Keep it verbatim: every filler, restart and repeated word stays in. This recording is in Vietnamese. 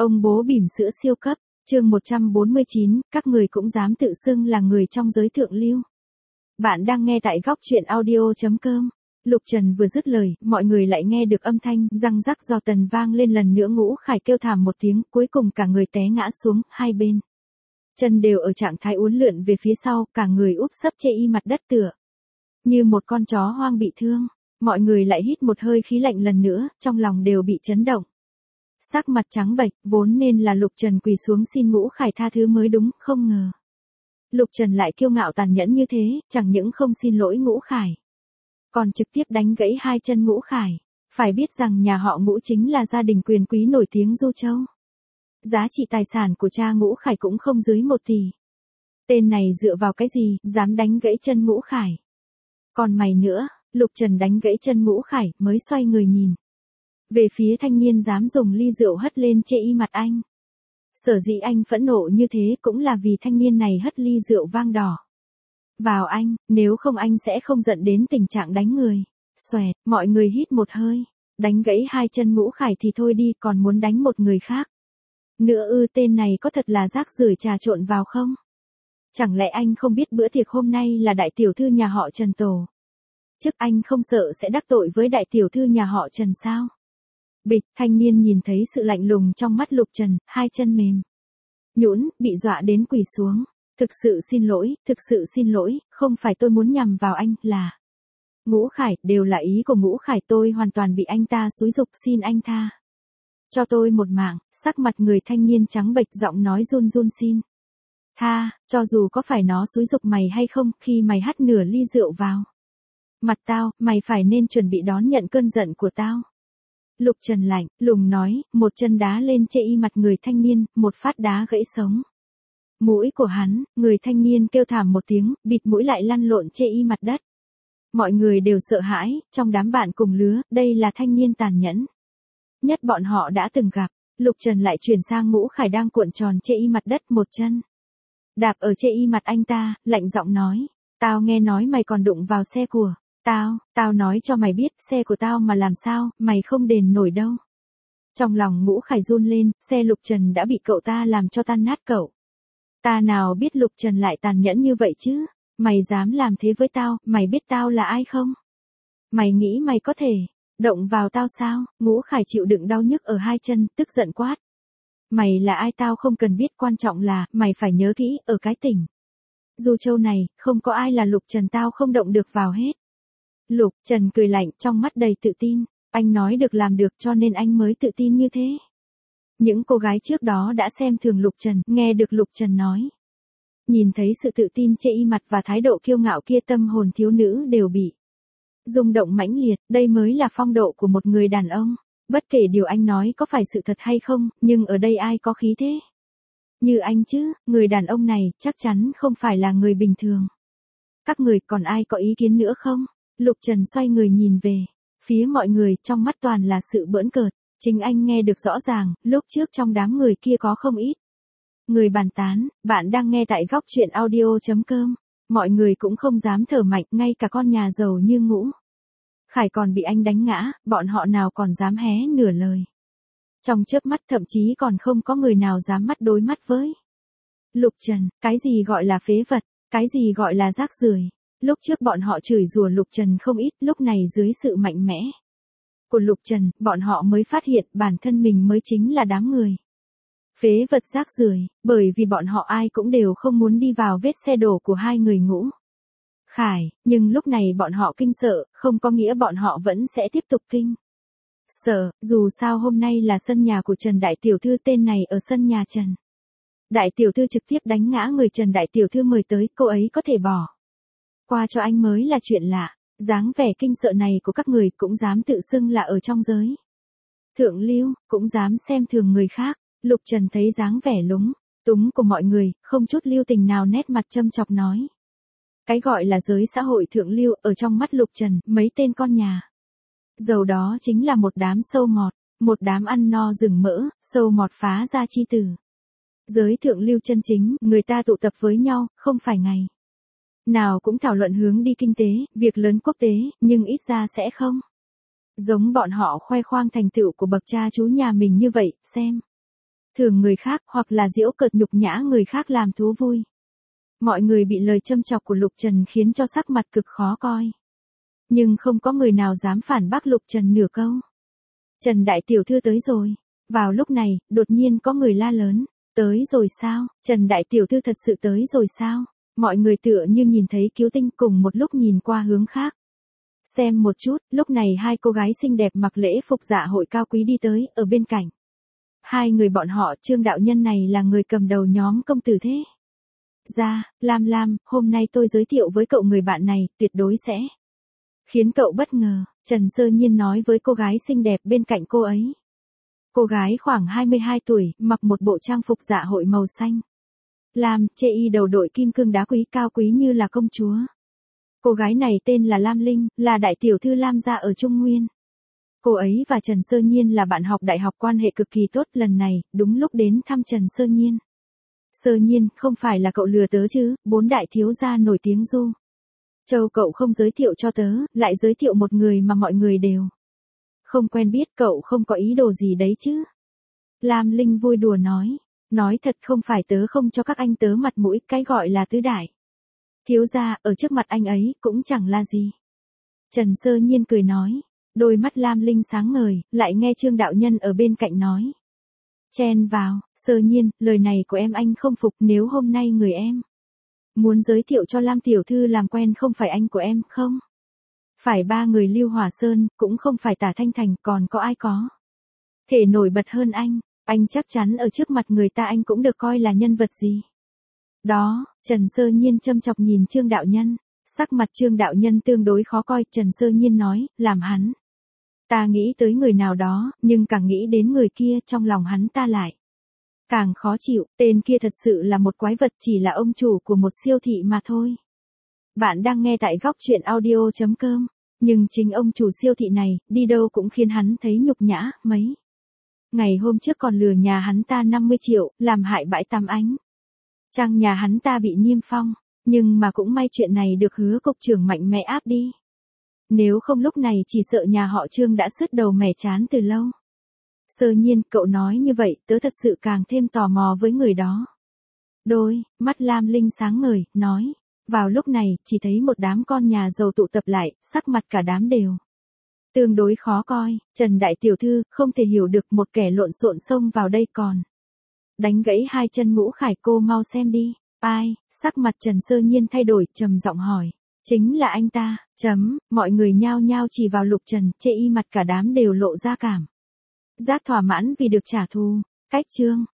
Ông bố bỉm sữa siêu cấp, chương một trăm bốn mươi chín, các người cũng dám tự xưng là người trong giới thượng lưu. Bạn đang nghe tại góc truyện audio chấm com. Lục Trần vừa dứt lời, mọi người lại nghe được âm thanh răng rắc giò tần vang lên lần nữa. Ngũ Khải kêu thảm một tiếng, cuối cùng cả người té ngã xuống, hai bên chân đều ở trạng thái uốn lượn về phía sau, cả người úp sấp chê y mặt đất tựa như một con chó hoang bị thương. Mọi người lại hít một hơi khí lạnh lần nữa, trong lòng đều bị chấn động. Sắc mặt trắng bệch, vốn nên là Lục Trần quỳ xuống xin Ngũ Khải tha thứ mới đúng, không ngờ Lục Trần lại kiêu ngạo tàn nhẫn như thế, chẳng những không xin lỗi Ngũ Khải, còn trực tiếp đánh gãy hai chân Ngũ Khải. Phải biết rằng nhà họ Ngũ chính là gia đình quyền quý nổi tiếng Du Châu. Giá trị tài sản của cha Ngũ Khải cũng không dưới một tỷ. Tên này dựa vào cái gì, dám đánh gãy chân Ngũ Khải? Còn mày nữa, Lục Trần đánh gãy chân Ngũ Khải, mới xoay người nhìn về phía thanh niên dám dùng ly rượu hất lên chê y mặt anh. Sở dĩ anh phẫn nộ như thế cũng là vì thanh niên này hất ly rượu vang đỏ vào anh, nếu không anh sẽ không giận đến tình trạng đánh người. Xoẹt, mọi người hít một hơi, đánh gãy hai chân Ngũ Khải thì thôi đi, còn muốn đánh một người khác nữa ư? Tên này có thật là rác rưởi trà trộn vào không? Chẳng lẽ anh không biết bữa tiệc hôm nay là đại tiểu thư nhà họ Trần tổ chức, anh không sợ sẽ đắc tội với đại tiểu thư nhà họ Trần sao? Bịch, thanh niên nhìn thấy sự lạnh lùng trong mắt Lục Trần, hai chân mềm nhũn, bị dọa đến quỳ xuống. Thực sự xin lỗi, thực sự xin lỗi, không phải tôi muốn nhằm vào anh, là Ngũ Khải, đều là ý của Ngũ Khải, tôi hoàn toàn bị anh ta xúi giục, xin anh tha cho tôi một mạng. Sắc mặt người thanh niên trắng bệch, giọng nói run run, xin tha, cho dù có phải nó xúi giục mày hay không, khi mày hắt nửa ly rượu vào mặt tao, mày phải nên chuẩn bị đón nhận cơn giận của tao. Lục Trần lạnh lùng nói, một chân đá lên chê y mặt người thanh niên, một phát đá gãy sống mũi của hắn. Người thanh niên kêu thảm một tiếng, bịt mũi lại lăn lộn chê y mặt đất. Mọi người đều sợ hãi, trong đám bạn cùng lứa, đây là thanh niên tàn nhẫn nhất bọn họ đã từng gặp. Lục Trần lại chuyển sang Ngũ Khải đang cuộn tròn chê y mặt đất, một chân đạp ở chê y mặt anh ta, lạnh giọng nói, tao nghe nói mày còn đụng vào xe của tao, tao nói cho mày biết, xe của tao mà làm sao, mày không đền nổi đâu. Trong lòng Ngũ Khải run lên, xe Lục Trần đã bị cậu ta làm cho tan nát cậu. Ta nào biết Lục Trần lại tàn nhẫn như vậy chứ, mày dám làm thế với tao, mày biết tao là ai không? Mày nghĩ mày có thể động vào tao sao? Ngũ Khải chịu đựng đau nhức ở hai chân, tức giận quát. Mày là ai tao không cần biết, quan trọng là, mày phải nhớ kỹ, ở cái tỉnh Du Châu này, không có ai là Lục Trần tao không động được vào hết. Lục Trần cười lạnh, trong mắt đầy tự tin, anh nói được làm được cho nên anh mới tự tin như thế. Những cô gái trước đó đã xem thường Lục Trần, nghe được Lục Trần nói, nhìn thấy sự tự tin chê y mặt và thái độ kiêu ngạo kia, tâm hồn thiếu nữ đều bị rung động mãnh liệt. Đây mới là phong độ của một người đàn ông. Bất kể điều anh nói có phải sự thật hay không, nhưng ở đây ai có khí thế như anh chứ? Người đàn ông này chắc chắn không phải là người bình thường. Các người còn ai có ý kiến nữa không? Lục Trần xoay người nhìn về phía mọi người, trong mắt toàn là sự bỡn cợt. Chính anh nghe được rõ ràng, lúc trước trong đám người kia có không ít người bàn tán. Bạn đang nghe tại góc truyện audio chấm com. Mọi người cũng không dám thở mạnh, ngay cả con nhà giàu như Ngũ Khải còn bị anh đánh ngã, bọn họ nào còn dám hé nửa lời. Trong chớp mắt thậm chí còn không có người nào dám mắt đối mắt với Lục Trần. Cái gì gọi là phế vật, cái gì gọi là rác rưởi. Lúc trước bọn họ chửi rủa Lục Trần không ít, lúc này dưới sự mạnh mẽ của Lục Trần, bọn họ mới phát hiện bản thân mình mới chính là đám người phế vật rác rưởi, bởi vì bọn họ ai cũng đều không muốn đi vào vết xe đổ của hai người Ngũ Khải, nhưng lúc này bọn họ kinh sợ, không có nghĩa bọn họ vẫn sẽ tiếp tục kinh sợ, dù sao hôm nay là sân nhà của Trần đại tiểu thư, tên này ở sân nhà Trần đại tiểu thư trực tiếp đánh ngã người Trần đại tiểu thư mời tới, cô ấy có thể bỏ qua cho anh mới là chuyện lạ. Dáng vẻ kinh sợ này của các người cũng dám tự xưng là ở trong giới thượng lưu, cũng dám xem thường người khác. Lục Trần thấy dáng vẻ lúng túng của mọi người, không chút lưu tình nào, nét mặt châm chọc nói. Cái gọi là giới xã hội thượng lưu, ở trong mắt Lục Trần, mấy tên con nhà giàu đó chính là một đám sâu mọt, một đám ăn no rừng mỡ, sâu mọt phá ra chi tử. Giới thượng lưu chân chính, người ta tụ tập với nhau, không phải ngày nào cũng thảo luận hướng đi kinh tế, việc lớn quốc tế, nhưng ít ra sẽ không giống bọn họ khoe khoang thành tựu của bậc cha chú nhà mình như vậy. Xem thường người khác hoặc là giễu cợt nhục nhã người khác làm thú vui. Mọi người bị lời châm chọc của Lục Trần khiến cho sắc mặt cực khó coi. Nhưng không có người nào dám phản bác Lục Trần nửa câu. Trần đại tiểu thư tới rồi. Vào lúc này, đột nhiên có người la lớn. Tới rồi sao? Trần đại tiểu thư thật sự tới rồi sao? Mọi người tựa như nhìn thấy cứu tinh cùng một lúc nhìn qua hướng khác. Xem một chút, lúc này hai cô gái xinh đẹp mặc lễ phục dạ hội cao quý đi tới, ở bên cạnh. Hai người bọn họ, Trương đạo nhân này là người cầm đầu nhóm công tử thế. Ra, Lam Lam, hôm nay tôi giới thiệu với cậu người bạn này, tuyệt đối sẽ khiến cậu bất ngờ, Trần Sơ Nhiên nói với cô gái xinh đẹp bên cạnh cô ấy. Cô gái khoảng hai mươi hai tuổi, mặc một bộ trang phục dạ hội màu xanh. Lam, chê y đầu đội kim cương đá quý cao quý như là công chúa. Cô gái này tên là Lam Linh, là đại tiểu thư Lam gia ở Trung Nguyên. Cô ấy và Trần Sơ Nhiên là bạn học đại học quan hệ cực kỳ tốt, lần này, đúng lúc đến thăm Trần Sơ Nhiên. Sơ Nhiên, không phải là cậu lừa tớ chứ, bốn đại thiếu gia nổi tiếng du. Châu cậu không giới thiệu cho tớ, lại giới thiệu một người mà mọi người đều không quen biết, cậu không có ý đồ gì đấy chứ. Lam Linh vui đùa nói, nói thật không phải tớ không cho các anh tớ mặt mũi, cái gọi là tứ đại thiếu gia, ở trước mặt anh ấy, cũng chẳng là gì. Trần Sơ Nhiên cười nói, đôi mắt Lam Linh sáng ngời, lại nghe Trương đạo nhân ở bên cạnh nói. Chen vào, Sơ Nhiên, lời này của em anh không phục, nếu hôm nay người em muốn giới thiệu cho Lam tiểu thư làm quen không phải anh của em, không? Phải ba người Lưu Hỏa Sơn, cũng không phải Tả Thanh Thành, còn có ai có thể nổi bật hơn anh, anh chắc chắn ở trước mặt người ta anh cũng được coi là nhân vật gì. Đó, Trần Sơ Nhiên châm chọc nhìn Trương đạo nhân, sắc mặt Trương đạo nhân tương đối khó coi, Trần Sơ Nhiên nói, làm hắn. Ta nghĩ tới người nào đó, nhưng càng nghĩ đến người kia trong lòng hắn ta lại càng khó chịu, tên kia thật sự là một quái vật, chỉ là ông chủ của một siêu thị mà thôi. Bạn đang nghe tại góc truyện audio chấm com, nhưng chính ông chủ siêu thị này, đi đâu cũng khiến hắn thấy nhục nhã, mấy ngày hôm trước còn lừa nhà hắn ta năm mươi triệu, làm hại bãi tắm ánh. Trang nhà hắn ta bị niêm phong, nhưng mà cũng may chuyện này được Hứa cục trưởng mạnh mẽ áp đi. Nếu không lúc này chỉ sợ nhà họ Trương đã sứt đầu mẻ chán từ lâu. Sơ Nhiên, cậu nói như vậy, tớ thật sự càng thêm tò mò với người đó. Đôi, mắt Lam Linh sáng ngời, nói. Vào lúc này, chỉ thấy một đám con nhà giàu tụ tập lại, sắc mặt cả đám đều tương đối khó coi. Trần đại tiểu thư, không thể hiểu được một kẻ lộn xộn xông vào đây còn đánh gãy hai chân Ngũ Khải, cô mau xem đi. Ai? Sắc mặt Trần Sơ Nhiên thay đổi, trầm giọng hỏi. Chính là anh ta, chấm, mọi người nhao nhao chỉ vào Lục Trần, chê y mặt cả đám đều lộ ra cảm giác thỏa mãn vì được trả thù. Cách chương